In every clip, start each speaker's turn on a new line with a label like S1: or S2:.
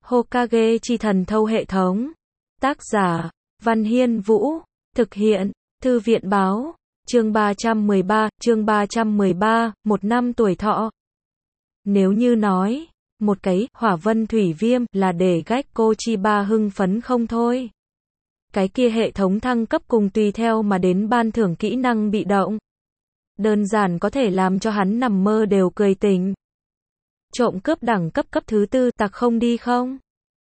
S1: Hokage chi thần thâu hệ thống. Tác giả, Văn Hiên Vũ. Thực hiện, Thư viện Báo. Chương 313, một năm tuổi thọ. Nếu như nói, một cái hỏa vân thủy viêm là để Gekko Chiba hưng phấn không thôi. Cái kia hệ thống thăng cấp cùng tùy theo mà đến ban thưởng kỹ năng bị động. Đơn giản có thể làm cho hắn nằm mơ đều cười tỉnh. Trộm cướp đẳng cấp cấp thứ 4 tặc không đi không?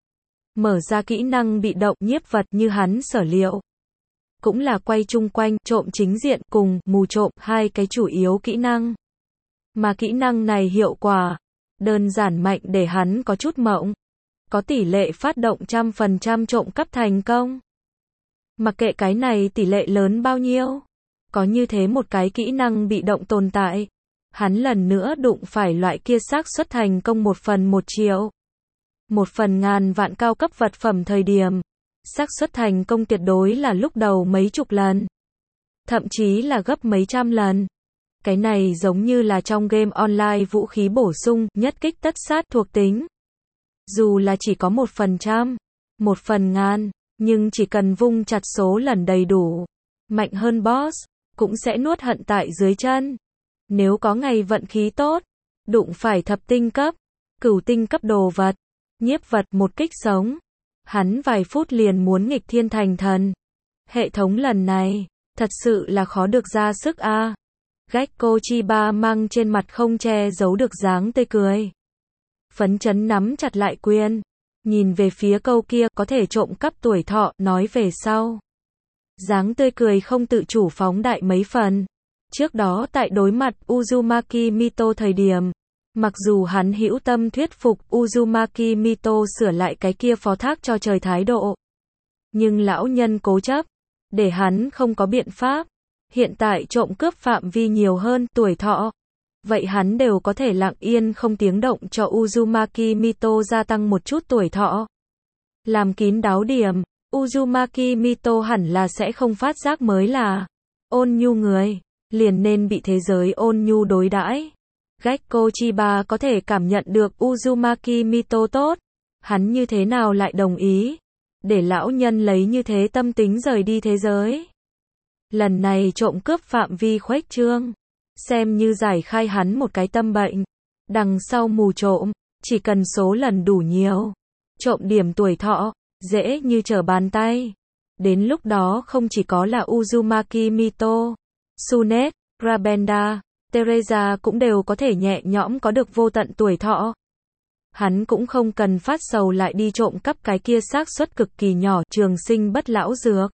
S1: Mở ra kỹ năng bị động nhiếp vật như hắn sở liệu. Cũng là quay chung quanh trộm chính diện cùng mù trộm hai cái chủ yếu kỹ năng. Mà kỹ năng này hiệu quả đơn giản mạnh để hắn có chút mộng. Có tỷ lệ phát động 100% trộm cắp thành công. Mặc kệ cái này tỷ lệ lớn bao nhiêu. Có như thế một cái kỹ năng bị động tồn tại. Hắn lần nữa đụng phải loại kia xác suất thành công 1/1.000.000. 1/1000 vạn cao cấp vật phẩm thời điểm. Xác suất thành công tuyệt đối là lúc đầu mấy chục lần. Thậm chí là gấp mấy trăm lần. Cái này giống như là trong game online vũ khí bổ sung, nhất kích tất sát thuộc tính. Dù là chỉ có 1%, 1/1000, nhưng chỉ cần vung chặt số lần đầy đủ, mạnh hơn boss, cũng sẽ nuốt hận tại dưới chân. Nếu có ngày vận khí tốt, đụng phải thập tinh cấp, cửu tinh cấp đồ vật, nhiếp vật một kích sống, hắn vài phút liền muốn nghịch thiên thành thần. Hệ thống lần này, thật sự là khó được ra sức a. Gekko Chiba mang trên mặt không che giấu được dáng tươi cười. Phấn chấn nắm chặt lại quyền, nhìn về phía câu kia có thể trộm cắp tuổi thọ, nói về sau. Dáng tươi cười không tự chủ phóng đại mấy phần. Trước đó tại đối mặt Uzumaki Mito thời điểm, mặc dù hắn hữu tâm thuyết phục Uzumaki Mito sửa lại cái kia phó thác cho trời thái độ. Nhưng lão nhân cố chấp, để hắn không có biện pháp. Hiện tại trộm cướp phạm vi nhiều hơn tuổi thọ. Vậy hắn đều có thể lặng yên không tiếng động cho Uzumaki Mito gia tăng một chút tuổi thọ. Làm kín đáo điểm, Uzumaki Mito hẳn là sẽ không phát giác mới là ôn nhu người, liền nên bị thế giới ôn nhu đối đãi. Gekko Chiba có thể cảm nhận được Uzumaki Mito tốt. Hắn như thế nào lại đồng ý để lão nhân lấy như thế tâm tính rời đi thế giới. Lần này trộm cướp phạm vi khuếch trương, xem như giải khai hắn một cái tâm bệnh. Đằng sau mù trộm, chỉ cần số lần đủ nhiều, trộm điểm tuổi thọ, dễ như trở bàn tay. Đến lúc đó không chỉ có là Uzumaki Mito, Tsunet, Rabenda, Teresa cũng đều có thể nhẹ nhõm có được vô tận tuổi thọ. Hắn cũng không cần phát sầu lại đi trộm cắp cái kia xác suất cực kỳ nhỏ trường sinh bất lão dược.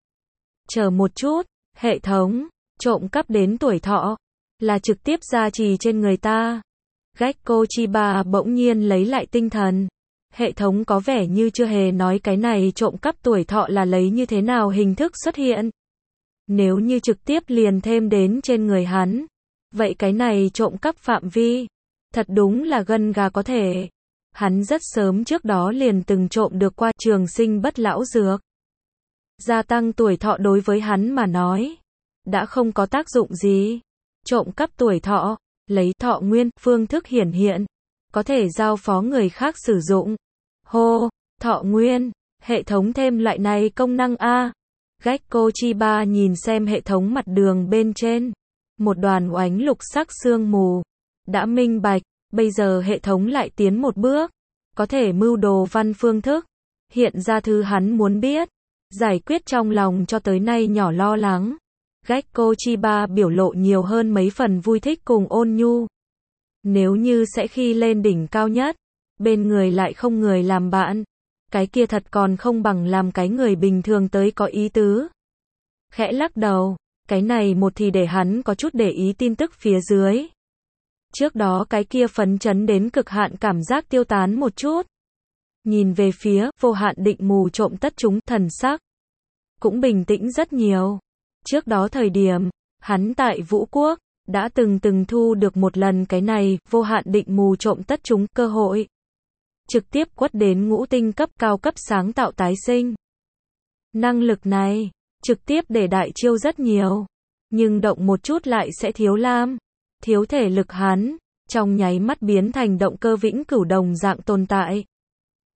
S1: Chờ một chút, hệ thống, trộm cắp đến tuổi thọ, là trực tiếp gia trì trên người ta. Gekko Chiba bỗng nhiên lấy lại tinh thần. Hệ thống có vẻ như chưa hề nói cái này trộm cắp tuổi thọ là lấy như thế nào hình thức xuất hiện. Nếu như trực tiếp liền thêm đến trên người hắn, vậy cái này trộm cắp phạm vi, thật đúng là gân gà có thể. Hắn rất sớm trước đó liền từng trộm được qua trường sinh bất lão dược. Gia tăng tuổi thọ đối với hắn mà nói, đã không có tác dụng gì. Trộm cắp tuổi thọ, lấy thọ nguyên, phương thức hiển hiện, có thể giao phó người khác sử dụng. Hô, thọ nguyên, hệ thống thêm loại này công năng a. Gekko Chiba nhìn xem hệ thống mặt đường bên trên, một đoàn oánh lục sắc sương mù, đã minh bạch, bây giờ hệ thống lại tiến một bước, có thể mưu đồ văn phương thức, hiện ra thứ hắn muốn biết, giải quyết trong lòng cho tới nay nhỏ lo lắng. Gekko Chiba biểu lộ nhiều hơn mấy phần vui thích cùng ôn nhu. Nếu như sẽ khi lên đỉnh cao nhất, bên người lại không người làm bạn, cái kia thật còn không bằng làm cái người bình thường tới có ý tứ. Khẽ lắc đầu, cái này một thì để hắn có chút để ý tin tức phía dưới. Trước đó cái kia phấn chấn đến cực hạn cảm giác tiêu tán một chút. Nhìn về phía vô hạn định mù trộm tất chúng thần sắc, cũng bình tĩnh rất nhiều. Trước đó thời điểm, hắn tại Vũ Quốc, đã từng thu được một lần cái này, vô hạn định mù trộm tất chúng cơ hội. Trực tiếp quất đến ngũ tinh cấp cao cấp sáng tạo tái sinh. Năng lực này, trực tiếp để đại chiêu rất nhiều. Nhưng động một chút lại sẽ thiếu lam, thiếu thể lực hắn, trong nháy mắt biến thành động cơ vĩnh cửu đồng dạng tồn tại.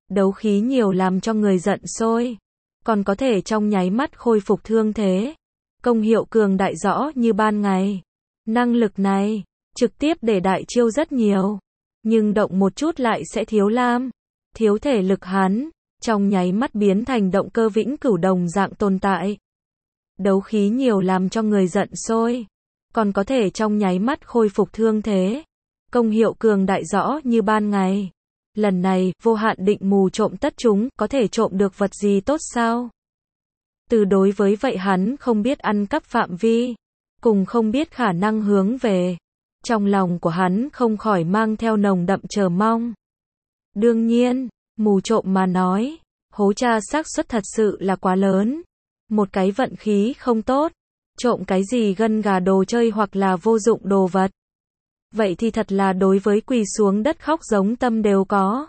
S1: Đấu khí nhiều làm cho người giận sôi, còn có thể trong nháy mắt khôi phục thương thế. Công hiệu cường đại rõ như ban ngày. Năng lực này, trực tiếp để đại chiêu rất nhiều, nhưng động một chút lại sẽ thiếu lam, thiếu thể lực hắn, trong nháy mắt biến thành động cơ vĩnh cửu đồng dạng tồn tại. Đấu khí nhiều làm cho người giận sôi, còn có thể trong nháy mắt khôi phục thương thế. Công hiệu cường đại rõ như ban ngày. Lần này, vô hạn định mù trộm tất chúng, có thể trộm được vật gì tốt sao? Từ đối với vậy hắn không biết ăn cắp phạm vi, cùng không biết khả năng hướng về. Trong lòng của hắn không khỏi mang theo nồng đậm chờ mong. Đương nhiên, mù trộm mà nói, hố tra xác suất thật sự là quá lớn. Một cái vận khí không tốt, trộm cái gì gân gà đồ chơi hoặc là vô dụng đồ vật. Vậy thì thật là đối với quỳ xuống đất khóc giống tâm đều có.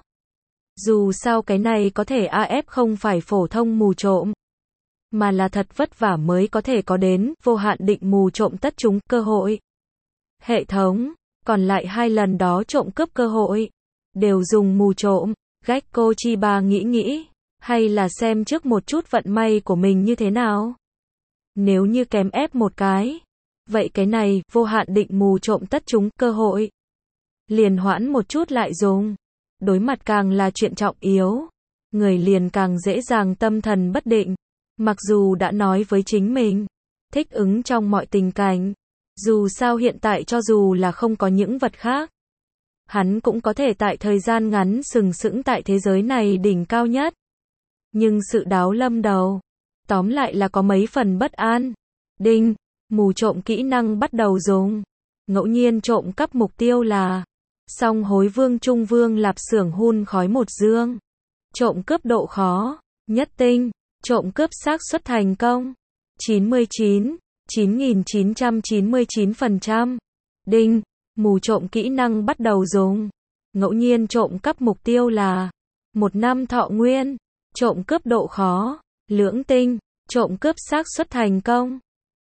S1: Dù sao cái này có thể AF không phải phổ thông mù trộm, mà là thật vất vả mới có thể có đến vô hạn định mù trộm tất chúng cơ hội. Hệ thống, còn lại 2 lần đó trộm cướp cơ hội, đều dùng mù trộm. Gekko Chiba nghĩ, hay là xem trước một chút vận may của mình như thế nào. Nếu như kém ép một cái, vậy cái này, vô hạn định mù trộm tất chúng cơ hội. Liền hoãn một chút lại dùng. Đối mặt càng là chuyện trọng yếu, người liền càng dễ dàng tâm thần bất định. Mặc dù đã nói với chính mình, thích ứng trong mọi tình cảnh. Dù sao hiện tại cho dù là không có những vật khác, hắn cũng có thể tại thời gian ngắn sừng sững tại thế giới này đỉnh cao nhất. Nhưng sự đáo lâm đầu, tóm lại là có mấy phần bất an. Đinh, mù trộm kỹ năng bắt đầu dùng. Ngẫu nhiên trộm cắp mục tiêu là Song Hối Vương Trung Vương Lạp Xưởng Hun Khói Một Dương. Trộm cướp độ khó, nhất tinh. Trộm cướp xác suất thành công 99,9999%. Đinh, mù trộm kỹ năng bắt đầu dùng. Ngẫu nhiên trộm cắp mục tiêu là 1 năm thọ nguyên. Trộm cướp độ khó, lưỡng tinh. Trộm cướp xác suất thành công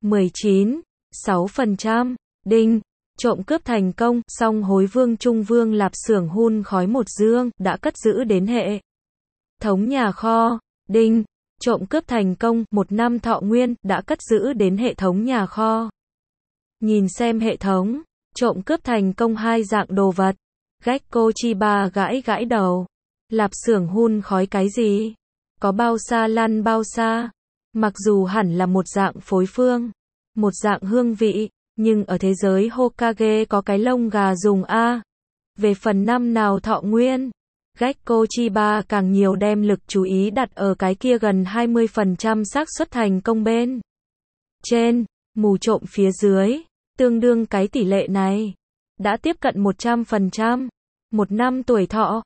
S1: 19,6%. Đinh, trộm cướp thành công. Song Hối Vương Trung Vương Lạp Xưởng Hun Khói Một Dương đã cất giữ đến hệ thống nhà kho. Đinh, trộm cướp thành công. 1 năm thọ nguyên đã cất giữ đến hệ thống nhà kho. Nhìn xem hệ thống, trộm cướp thành công 2 dạng đồ vật. Gekko Chiba gãi đầu. Lạp Xưởng Hun Khói cái gì? Có bao xa lăn bao xa? Mặc dù hẳn là một dạng phối phương, một dạng hương vị, nhưng ở thế giới Hokage có cái lông gà dùng a. Về phần năm nào thọ nguyên, Gekko Chiba càng nhiều đem lực chú ý đặt ở cái kia gần 20% xác suất thành công bên trên, mù trộm phía dưới, tương đương cái tỷ lệ này đã tiếp cận 100%. 1 năm tuổi thọ,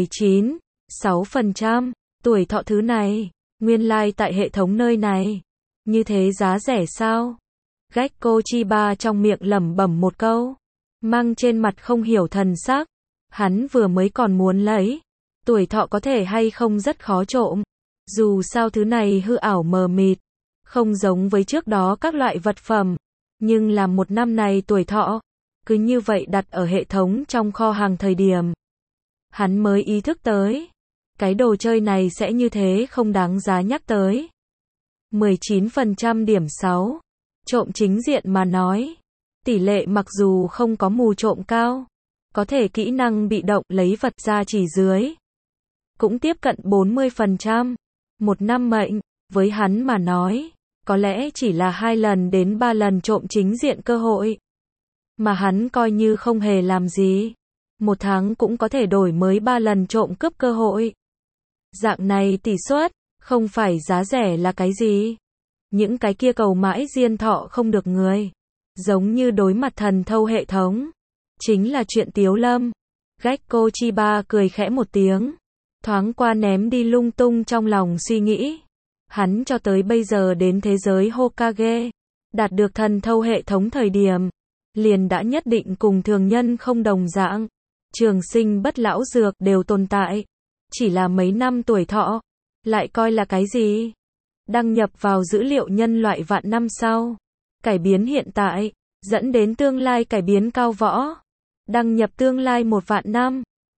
S1: 19,6%. Tuổi thọ thứ này, nguyên lai tại hệ thống nơi này, như thế giá rẻ sao? Gekko Chiba trong miệng lẩm bẩm một câu, mang trên mặt không hiểu thần sắc. Hắn vừa mới còn muốn lấy, tuổi thọ có thể hay không rất khó trộm. Dù sao thứ này hư ảo mờ mịt, không giống với trước đó các loại vật phẩm. Nhưng là 1 năm này tuổi thọ, cứ như vậy đặt ở hệ thống trong kho hàng thời điểm. Hắn mới ý thức tới, cái đồ chơi này sẽ như thế không đáng giá nhắc tới. 19% điểm 6. Trộm chính diện mà nói, tỷ lệ mặc dù không có mù trộm cao, có thể kỹ năng bị động lấy vật ra chỉ dưới, cũng tiếp cận 40%. 1 năm mệnh, với hắn mà nói, có lẽ chỉ là 2 lần đến 3 lần trộm chính diện cơ hội. Mà hắn coi như không hề làm gì. 1 tháng cũng có thể đổi mới 3 lần trộm cướp cơ hội. Dạng này tỷ suất, không phải giá rẻ là cái gì. Những cái kia cầu mãi diên thọ không được người. Giống như đối mặt thần thâu hệ thống. Chính là chuyện tiếu lâm. Gekko Chiba cười khẽ một tiếng. Thoáng qua ném đi lung tung trong lòng suy nghĩ. Hắn cho tới bây giờ đến thế giới Hokage, đạt được thần thâu hệ thống thời điểm, liền đã nhất định cùng thường nhân không đồng dạng. Trường sinh bất lão dược đều tồn tại. Chỉ là mấy năm tuổi thọ, lại coi là cái gì? Đăng nhập vào dữ liệu nhân loại vạn năm sau. Cải biến hiện tại, dẫn đến tương lai cải biến cao võ. Đăng nhập tương lai 1 vạn năm.